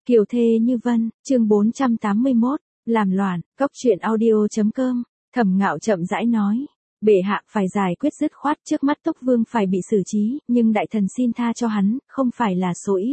Kiều thê như vân, chương 481, làm loạn, cóc truyện audio.com, Thẩm Ngạo chậm rãi nói. Bệ hạ phải giải quyết dứt khoát, trước mắt Túc Vương phải bị xử trí, nhưng đại thần xin tha cho hắn, không phải là số ít.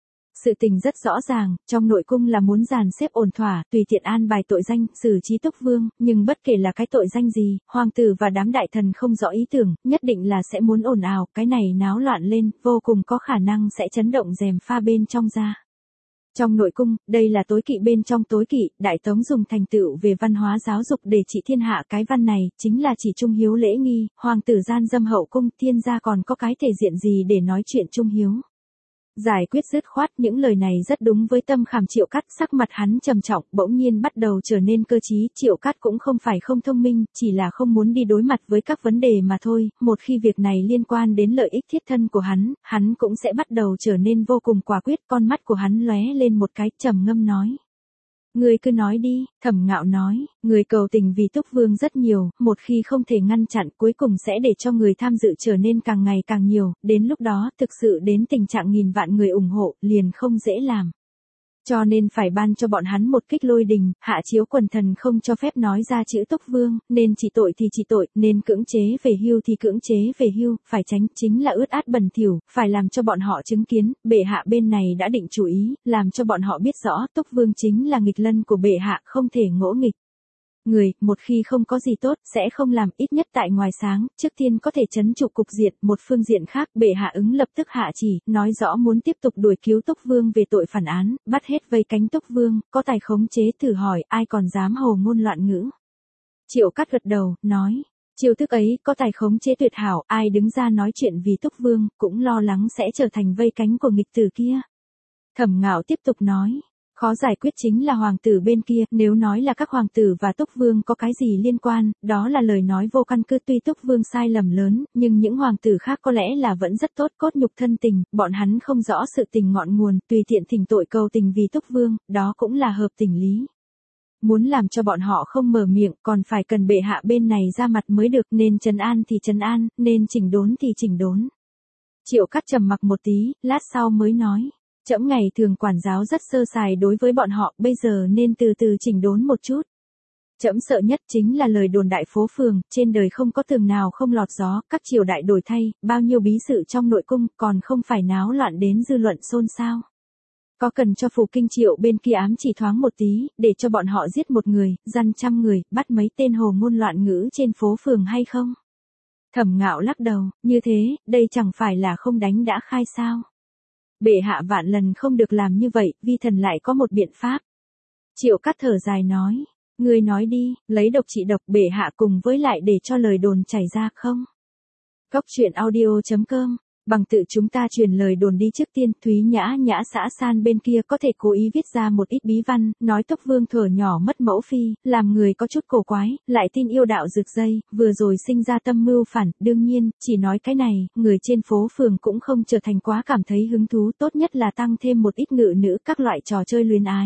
Sự tình rất rõ ràng, trong nội cung là muốn dàn xếp ổn thỏa, tùy tiện an bài tội danh, xử trí Túc Vương, nhưng bất kể là cái tội danh gì, hoàng tử và đám đại thần không rõ ý tưởng, nhất định là sẽ muốn ồn ào, cái này náo loạn lên, vô cùng có khả năng sẽ chấn động rèm pha bên trong ra. Trong nội cung, đây là tối kỵ bên trong tối kỵ, Đại Tống dùng thành tựu về văn hóa giáo dục để trị thiên hạ, cái văn này, chính là chỉ trung hiếu lễ nghi, hoàng tử gian dâm hậu cung, thiên gia còn có cái thể diện gì để nói chuyện trung hiếu. Giải quyết dứt khoát, những lời này rất đúng với tâm khảm Triệu Cát, sắc mặt hắn trầm trọng, bỗng nhiên bắt đầu trở nên cơ trí. Triệu Cát cũng không phải không thông minh, chỉ là không muốn đi đối mặt với các vấn đề mà thôi, một khi việc này liên quan đến lợi ích thiết thân của hắn cũng sẽ bắt đầu trở nên vô cùng quả quyết. Con mắt của hắn lóe lên một cái, trầm ngâm nói. Người cứ nói đi, Thẩm Ngạo nói, người cầu tình vì Túc Vương rất nhiều, một khi không thể ngăn chặn cuối cùng sẽ để cho người tham dự trở nên càng ngày càng nhiều, đến lúc đó thực sự đến tình trạng nghìn vạn người ủng hộ, liền không dễ làm. Cho nên phải ban cho bọn hắn một kích lôi đình, hạ chiếu quần thần không cho phép nói ra chữ Túc Vương, nên trị tội thì trị tội, nên cưỡng chế về hưu thì cưỡng chế về hưu, phải tránh chính là ướt át bẩn thỉu, phải làm cho bọn họ chứng kiến, bệ hạ bên này đã định chủ ý, làm cho bọn họ biết rõ Túc Vương chính là nghịch lân của bệ hạ, không thể ngỗ nghịch. Người, một khi không có gì tốt, sẽ không làm, ít nhất tại ngoài sáng, trước tiên có thể trấn trụ cục diện, một phương diện khác, bệ hạ ứng lập tức hạ chỉ, nói rõ muốn tiếp tục đuổi cứu Túc Vương về tội phản án, bắt hết vây cánh Túc Vương, có tài khống chế thử hỏi, ai còn dám hồ ngôn loạn ngữ. Triệu Cát gật đầu, nói, chiêu thức ấy, có tài khống chế tuyệt hảo, ai đứng ra nói chuyện vì Túc Vương, cũng lo lắng sẽ trở thành vây cánh của nghịch tử kia. Thẩm Ngạo tiếp tục nói. Khó giải quyết chính là hoàng tử bên kia, nếu nói là các hoàng tử và Túc Vương có cái gì liên quan, đó là lời nói vô căn cứ. Tuy Túc Vương sai lầm lớn, nhưng những hoàng tử khác có lẽ là vẫn rất tốt, cốt nhục thân tình, bọn hắn không rõ sự tình ngọn nguồn, tùy tiện thỉnh tội cầu tình vì Túc Vương, đó cũng là hợp tình lý. Muốn làm cho bọn họ không mở miệng, còn phải cần bệ hạ bên này ra mặt mới được, nên trấn an thì trấn an, nên chỉnh đốn thì chỉnh đốn. Triệu Cát trầm mặc một tí, lát sau mới nói. Trẫm ngày thường quản giáo rất sơ sài đối với bọn họ, bây giờ nên từ từ chỉnh đốn một chút. Trẫm sợ nhất chính là lời đồn đại phố phường, trên đời không có tường nào không lọt gió, các triều đại đổi thay, bao nhiêu bí sự trong nội cung, còn không phải náo loạn đến dư luận xôn xao. Có cần cho Phủ Kinh Triệu bên kia ám chỉ thoáng một tí, để cho bọn họ giết một người, giăn trăm người, bắt mấy tên hồ ngôn loạn ngữ trên phố phường hay không? Thẩm Ngạo lắc đầu, như thế, đây chẳng phải là không đánh đã khai sao? Bệ hạ vạn lần không được làm như vậy, vi thần lại có một biện pháp. Triệu Cát thở dài nói, ngươi nói đi, lấy độc trị độc, bệ hạ cùng với lại để cho lời đồn chảy ra không? Cóc truyện audio.com, bằng tự chúng ta truyền lời đồn đi trước tiên. Thúy Nhã Nhã xã San bên kia có thể cố ý viết ra một ít bí văn, nói Túc Vương thuở nhỏ mất mẫu phi, làm người có chút cổ quái, lại tin yêu đạo rực dây, vừa rồi sinh ra tâm mưu phản. Đương nhiên, chỉ nói cái này, người trên phố phường cũng không trở thành quá cảm thấy hứng thú, tốt nhất là tăng thêm một ít ngự nữ, các loại trò chơi luyến ái.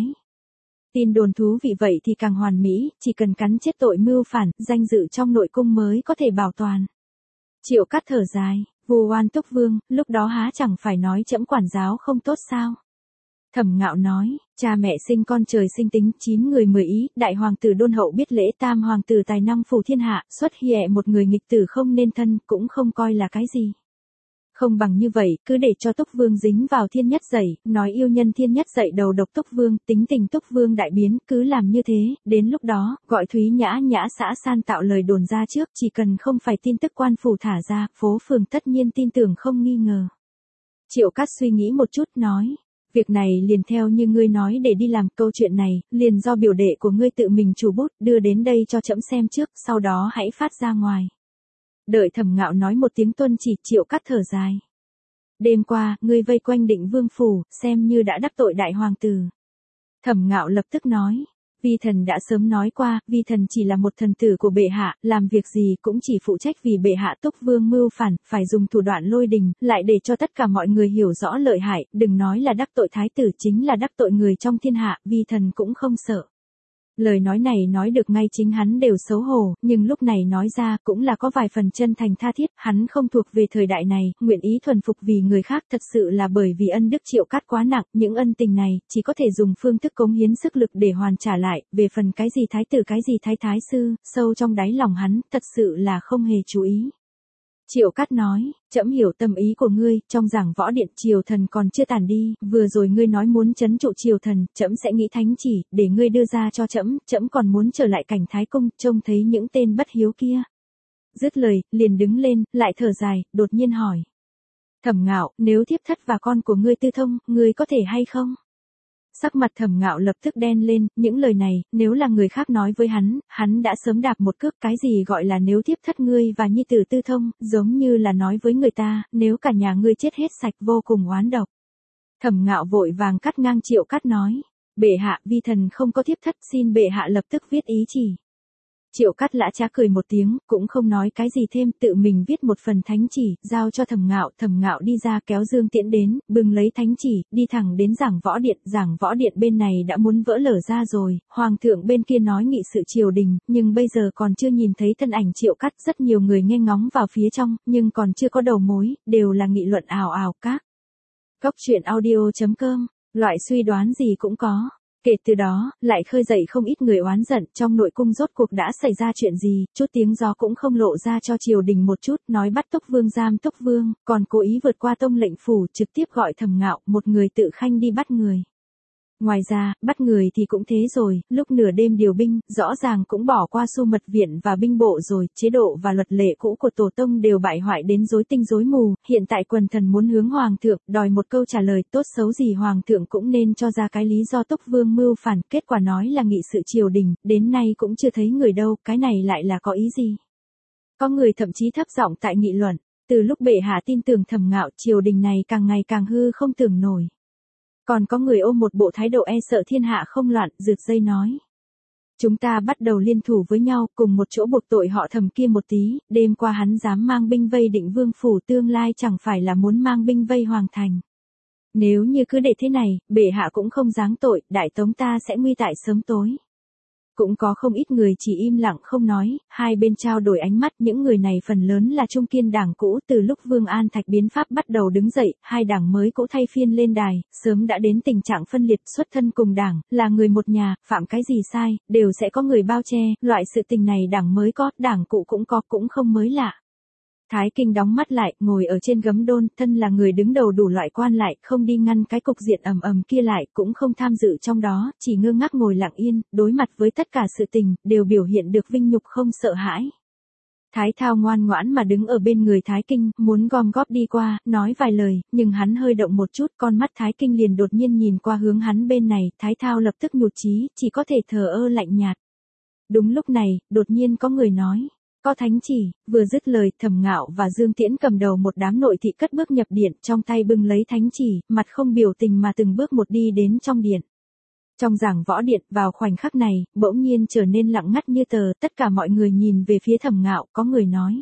Tin đồn thú vị vậy thì càng hoàn mỹ, chỉ cần cắn chết tội mưu phản, danh dự trong nội cung mới có thể bảo toàn. Triệu Cát thở dài. Vu oan Túc Vương, lúc đó há chẳng phải nói trẫm quản giáo không tốt sao? Thẩm Ngạo nói, cha mẹ sinh con trời sinh tính, 9 người 10 ý, đại hoàng tử đôn hậu biết lễ, tam hoàng tử tài năng phủ thiên hạ, xuất hiện một người nghịch tử không nên thân, cũng không coi là cái gì. Không bằng như vậy, cứ để cho Túc Vương dính vào thiên nhất dậy, nói yêu nhân thiên nhất dậy đầu độc Túc Vương, tính tình Túc Vương đại biến, cứ làm như thế, đến lúc đó, gọi Thúy Nhã Nhã xã San tạo lời đồn ra trước, chỉ cần không phải tin tức quan phủ thả ra, phố phường tất nhiên tin tưởng không nghi ngờ. Triệu Cát suy nghĩ một chút, nói, việc này liền theo như ngươi nói để đi làm, câu chuyện này, liền do biểu đệ của ngươi tự mình chủ bút, đưa đến đây cho trẫm xem trước, sau đó hãy phát ra ngoài. Đợi Thẩm Ngạo nói một tiếng tuân chỉ, Triệu Cát thở dài. Đêm qua, ngươi vây quanh Định Vương phủ, xem như đã đắc tội đại hoàng tử. Thẩm Ngạo lập tức nói, vi thần đã sớm nói qua, vi thần chỉ là một thần tử của bệ hạ, làm việc gì cũng chỉ phụ trách vì bệ hạ. Túc Vương mưu phản, phải dùng thủ đoạn lôi đình, lại để cho tất cả mọi người hiểu rõ lợi hại, đừng nói là đắc tội thái tử, chính là đắc tội người trong thiên hạ, vi thần cũng không sợ. Lời nói này nói được ngay chính hắn đều xấu hổ, nhưng lúc này nói ra cũng là có vài phần chân thành tha thiết, hắn không thuộc về thời đại này, nguyện ý thuần phục vì người khác thật sự là bởi vì ân đức Triệu Cát quá nặng, những ân tình này chỉ có thể dùng phương thức cống hiến sức lực để hoàn trả lại, về phần cái gì thái tử cái gì thái sư, sâu trong đáy lòng hắn, thật sự là không hề chú ý. Triệu Cát nói, trẫm hiểu tâm ý của ngươi, trong giảng võ điện triều thần còn chưa tàn đi, vừa rồi ngươi nói muốn trấn trụ triều thần, trẫm sẽ nghĩ thánh chỉ, để ngươi đưa ra cho trẫm, trẫm còn muốn trở lại cảnh thái cung, trông thấy những tên bất hiếu kia. Dứt lời, liền đứng lên, lại thở dài, đột nhiên hỏi. Thẩm Ngạo, nếu thiếp thất và con của ngươi tư thông, ngươi có thể hay không? Sắc mặt Thẩm Ngạo lập tức đen lên, những lời này, nếu là người khác nói với hắn đã sớm đạp một cước, cái gì gọi là nếu thiếp thất ngươi và nhi tử tư thông, giống như là nói với người ta, nếu cả nhà ngươi chết hết sạch vô cùng oán độc. Thẩm Ngạo vội vàng cắt ngang Triệu Cát nói, bệ hạ, vi thần không có thiếp thất, xin bệ hạ lập tức viết ý chỉ. Triệu Cát lã chã cười một tiếng, cũng không nói cái gì thêm, tự mình viết một phần thánh chỉ, giao cho Thẩm Ngạo đi ra kéo Dương Tiễn đến, bưng lấy thánh chỉ, đi thẳng đến giảng võ điện bên này đã muốn vỡ lở ra rồi, hoàng thượng bên kia nói nghị sự triều đình, nhưng bây giờ còn chưa nhìn thấy thân ảnh Triệu Cát, rất nhiều người nghe ngóng vào phía trong, nhưng còn chưa có đầu mối, đều là nghị luận ào ào các. Cốc truyện audio.com, loại suy đoán gì cũng có. Kể từ đó, lại khơi dậy không ít người oán giận, trong nội cung rốt cuộc đã xảy ra chuyện gì, chút tiếng gió cũng không lộ ra cho triều đình một chút, nói bắt Túc Vương giam Túc Vương, còn cố ý vượt qua tông lệnh phủ, trực tiếp gọi Thẩm Ngạo, một người tự khanh đi bắt người. Ngoài ra, bắt người thì cũng thế rồi, lúc nửa đêm điều binh, rõ ràng cũng bỏ qua Xu Mật Viện và binh bộ rồi, chế độ và luật lệ cũ của tổ tông đều bại hoại đến rối tinh rối mù, hiện tại quần thần muốn hướng hoàng thượng, đòi một câu trả lời tốt xấu gì hoàng thượng cũng nên cho ra cái lý do Túc Vương mưu phản, kết quả nói là nghị sự triều đình, đến nay cũng chưa thấy người đâu, cái này lại là có ý gì? Có người thậm chí thấp giọng tại nghị luận, từ lúc bệ hạ tin tưởng Thẩm Ngạo, triều đình này càng ngày càng hư không tưởng nổi. Còn có người ôm một bộ thái độ e sợ thiên hạ không loạn, rượt dây nói. Chúng ta bắt đầu liên thủ với nhau, cùng một chỗ buộc tội họ Thẩm kia một tí, đêm qua hắn dám mang binh vây Định Vương phủ, tương lai chẳng phải là muốn mang binh vây hoàng thành. Nếu như cứ để thế này, bệ hạ cũng không giáng tội, đại tống ta sẽ nguy tại sớm tối. Cũng có không ít người chỉ im lặng không nói, hai bên trao đổi ánh mắt, những người này phần lớn là trung kiên đảng cũ, từ lúc Vương An Thạch biến pháp bắt đầu đứng dậy, hai đảng mới cũ thay phiên lên đài, sớm đã đến tình trạng phân liệt, xuất thân cùng đảng, là người một nhà, phạm cái gì sai, đều sẽ có người bao che, loại sự tình này đảng mới có, đảng cũ cũng có, cũng không mới lạ. Thái Kinh đóng mắt lại, ngồi ở trên gấm đôn, thân là người đứng đầu đủ loại quan lại, không đi ngăn cái cục diện ầm ầm kia lại, cũng không tham dự trong đó, chỉ ngơ ngác ngồi lặng yên, đối mặt với tất cả sự tình, đều biểu hiện được vinh nhục không sợ hãi. Thái Thao ngoan ngoãn mà đứng ở bên người Thái Kinh, muốn gom góp đi qua, nói vài lời, nhưng hắn hơi động một chút, con mắt Thái Kinh liền đột nhiên nhìn qua hướng hắn bên này, Thái Thao lập tức nhụt chí, chỉ có thể thờ ơ lạnh nhạt. Đúng lúc này, đột nhiên có người nói. Có thánh chỉ, vừa dứt lời, Thẩm Ngạo và Dương Tiễn cầm đầu một đám nội thị cất bước nhập điện, trong tay bưng lấy thánh chỉ, mặt không biểu tình mà từng bước một đi đến trong điện. Trong giảng võ điện, vào khoảnh khắc này, bỗng nhiên trở nên lặng ngắt như tờ, tất cả mọi người nhìn về phía Thẩm Ngạo, có người nói.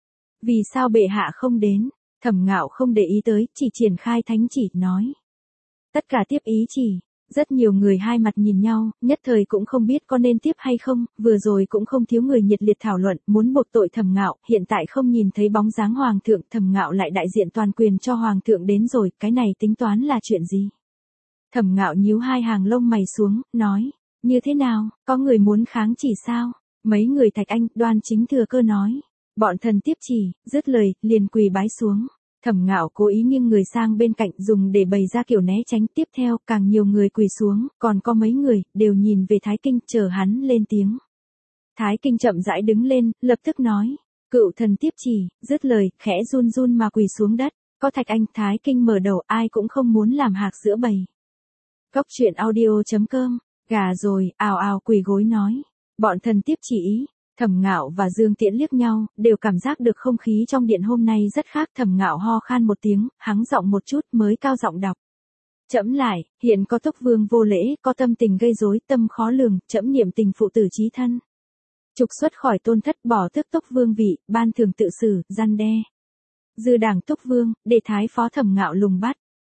Vì sao bệ hạ không đến? Thẩm Ngạo không để ý tới, chỉ triển khai thánh chỉ, nói. Tất cả tiếp ý chỉ. Rất nhiều người hai mặt nhìn nhau, nhất thời cũng không biết có nên tiếp hay không, vừa rồi cũng không thiếu người nhiệt liệt thảo luận, muốn buộc tội Thẩm Ngạo, hiện tại không nhìn thấy bóng dáng hoàng thượng, Thẩm Ngạo lại đại diện toàn quyền cho hoàng thượng đến rồi, cái này tính toán là chuyện gì? Thẩm Ngạo nhíu hai hàng lông mày xuống, nói, như thế nào, có người muốn kháng chỉ sao? Mấy người Thạch Anh, Đoan Chính Thừa Cơ nói, bọn thần tiếp chỉ, dứt lời, liền quỳ bái xuống. Thẩm Ngạo cố ý nghiêng người sang bên cạnh dùng để bày ra kiểu né tránh, tiếp theo, càng nhiều người quỳ xuống, còn có mấy người, đều nhìn về Thái Kinh, chờ hắn lên tiếng. Thái Kinh chậm rãi đứng lên, lập tức nói, cựu thần tiếp chỉ, dứt lời, khẽ run run mà quỳ xuống đất, có Thạch Anh, Thái Kinh mở đầu, ai cũng không muốn làm hạc giữa bầy. Cốc truyện audio.com, gà rồi, ào ào quỳ gối nói, bọn thần tiếp chỉ ý. Thẩm Ngạo và Dương Tiễn liếc nhau, đều cảm giác được không khí trong điện hôm nay rất khác. Thẩm Ngạo ho khan một tiếng, hắng giọng một chút mới cao giọng đọc. Trẫm lại, hiện có Túc Vương vô lễ, có tâm tình gây rối, tâm khó lường, trẫm niệm tình phụ tử chí thân. Trục xuất khỏi tôn thất, bỏ tước Túc Vương vị, ban thường tự xử, răn đe. Dư đảng Túc Vương, để thái phó Thẩm Ngạo lùng bắt.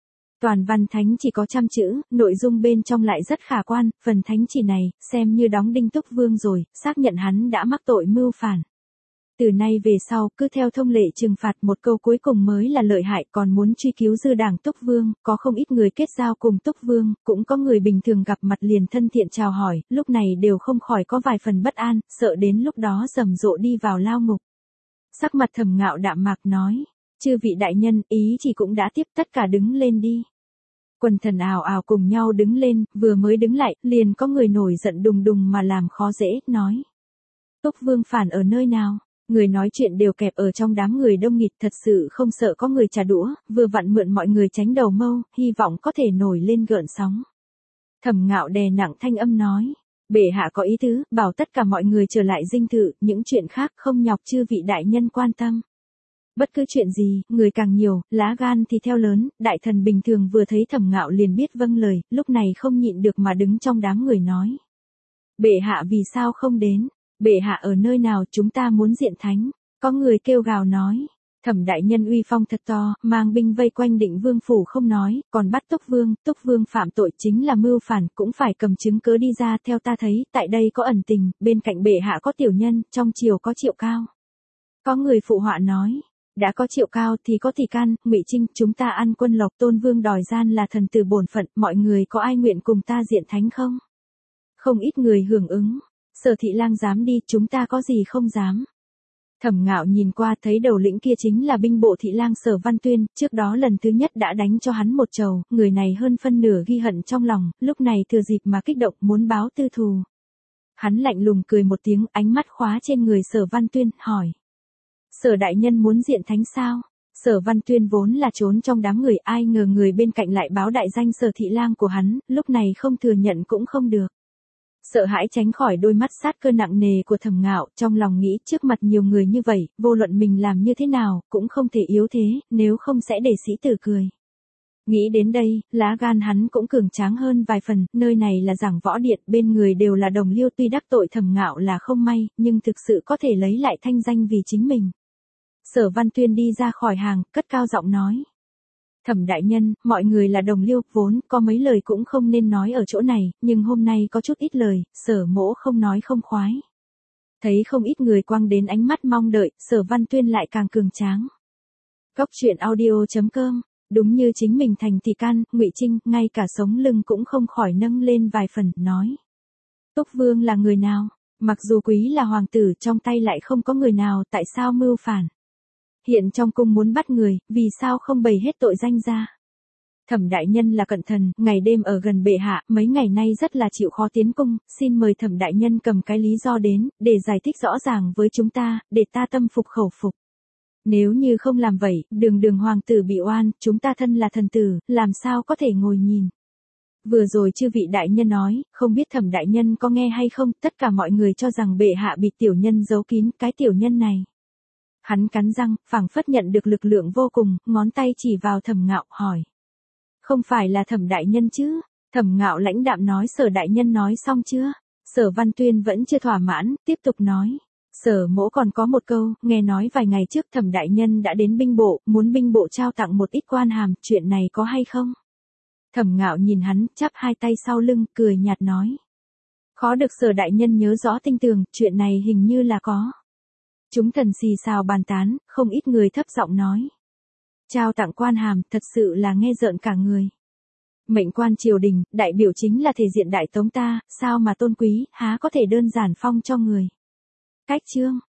Toàn văn thánh chỉ có 100 chữ, nội dung bên trong lại rất khả quan, phần thánh chỉ này, xem như đóng đinh Túc Vương rồi, xác nhận hắn đã mắc tội mưu phản. Từ nay về sau, cứ theo thông lệ trừng phạt, một câu cuối cùng mới là lợi hại, còn muốn truy cứu dư đảng Túc Vương, có không ít người kết giao cùng Túc Vương, cũng có người bình thường gặp mặt liền thân thiện chào hỏi, lúc này đều không khỏi có vài phần bất an, sợ đến lúc đó rầm rộ đi vào lao ngục. Sắc mặt Thẩm Ngạo đạm mạc nói, chư vị đại nhân, ý chỉ cũng đã tiếp, tất cả đứng lên đi. Quần thần ào ào cùng nhau đứng lên, vừa mới đứng lại, liền có người nổi giận đùng đùng mà làm khó dễ, nói. Túc Vương phản ở nơi nào? Người nói chuyện đều kẹp ở trong đám người đông nghịt, thật sự không sợ có người trả đũa, vừa vặn mượn mọi người tránh đầu mâu, hy vọng có thể nổi lên gợn sóng. Thẩm Ngạo đè nặng thanh âm nói, bệ hạ có ý tứ, bảo tất cả mọi người trở lại dinh thự, những chuyện khác không nhọc chư vị đại nhân quan tâm. Bất cứ chuyện gì, người càng nhiều, lá gan thì theo lớn, đại thần bình thường vừa thấy Thẩm Ngạo liền biết vâng lời, lúc này không nhịn được mà đứng trong đám người nói. Bệ hạ vì sao không đến? Bệ hạ ở nơi nào, chúng ta muốn diện thánh? Có người kêu gào nói. Thẩm đại nhân uy phong thật to, mang binh vây quanh Định Vương phủ không nói, còn bắt Túc Vương phạm tội chính là mưu phản, cũng phải cầm chứng cớ đi ra. Theo ta thấy, tại đây có ẩn tình, bên cạnh bệ hạ có tiểu nhân, trong triều có Triệu Cao. Có người phụ họa nói. Đã có Triệu Cao thì có Tỷ Can, Ngụy Trinh, chúng ta ăn quân lộc, Tôn Vương đòi gian là thần từ bổn phận, mọi người có ai nguyện cùng ta diện thánh không? Không ít người hưởng ứng. Sở Thị Lang dám đi, chúng ta có gì không dám. Thẩm Ngạo nhìn qua thấy đầu lĩnh kia chính là binh bộ Thị Lang Sở Văn Tuyên, trước đó lần thứ nhất đã đánh cho hắn một trầu, người này hơn phân nửa ghi hận trong lòng, lúc này thừa dịp mà kích động muốn báo tư thù. Hắn lạnh lùng cười một tiếng, ánh mắt khóa trên người Sở Văn Tuyên, hỏi. Sở đại nhân muốn diện thánh sao? Sở Văn Tuyên vốn là trốn trong đám người, ai ngờ người bên cạnh lại báo đại danh Sở Thị Lang của hắn, lúc này không thừa nhận cũng không được. Sợ hãi tránh khỏi đôi mắt sát cơ nặng nề của Thẩm Ngạo, trong lòng nghĩ trước mặt nhiều người như vậy, vô luận mình làm như thế nào, cũng không thể yếu thế, nếu không sẽ để sĩ tử cười. Nghĩ đến đây, lá gan hắn cũng cường tráng hơn vài phần, nơi này là giảng võ điện, bên người đều là đồng liêu, tuy đắc tội Thẩm Ngạo là không may, nhưng thực sự có thể lấy lại thanh danh vì chính mình. Sở Văn Tuyên đi ra khỏi hàng, cất cao giọng nói. Thẩm đại nhân, mọi người là đồng liêu, vốn có mấy lời cũng không nên nói ở chỗ này, nhưng hôm nay có chút ít lời, Sở mỗ không nói không khoái. Thấy không ít người quăng đến ánh mắt mong đợi, Sở Văn Tuyên lại càng cường tráng. Góc truyện audio.com, đúng như chính mình thành Tỷ Can, Ngụy Trinh, ngay cả sống lưng cũng không khỏi nâng lên vài phần, nói. Túc Vương là người nào? Mặc dù quý là hoàng tử, trong tay lại không có người nào, tại sao mưu phản? Hiện trong cung muốn bắt người, vì sao không bày hết tội danh ra? Thẩm đại nhân là cận thần, ngày đêm ở gần bệ hạ, mấy ngày nay rất là chịu khó tiến cung, xin mời Thẩm đại nhân cầm cái lý do đến, để giải thích rõ ràng với chúng ta, để ta tâm phục khẩu phục. Nếu như không làm vậy, đường hoàng tử bị oan, chúng ta thân là thần tử, làm sao có thể ngồi nhìn. Vừa rồi chư vị đại nhân nói, không biết Thẩm đại nhân có nghe hay không, tất cả mọi người cho rằng bệ hạ bị tiểu nhân giấu kín, cái tiểu nhân này. Hắn cắn răng, phảng phất nhận được lực lượng vô cùng, ngón tay chỉ vào Thẩm Ngạo, hỏi. Không phải là Thẩm đại nhân chứ? Thẩm Ngạo lãnh đạm nói. Sở đại nhân nói xong chưa? Sở Văn Tuyên vẫn chưa thỏa mãn, tiếp tục nói. Sở mỗ còn có một câu, nghe nói vài ngày trước Thẩm đại nhân đã đến binh bộ, muốn binh bộ trao tặng một ít quan hàm, chuyện này có hay không? Thẩm Ngạo nhìn hắn, chắp hai tay sau lưng, cười nhạt nói. Khó được Sở đại nhân nhớ rõ tinh tường, chuyện này hình như là có. Chúng thần xì xào bàn tán, không ít người thấp giọng nói. Trao tặng quan hàm, thật sự là nghe rợn cả người. Mệnh quan triều đình, đại biểu chính là thể diện đại tống ta, sao mà tôn quý, há có thể đơn giản phong cho người. Cách chương,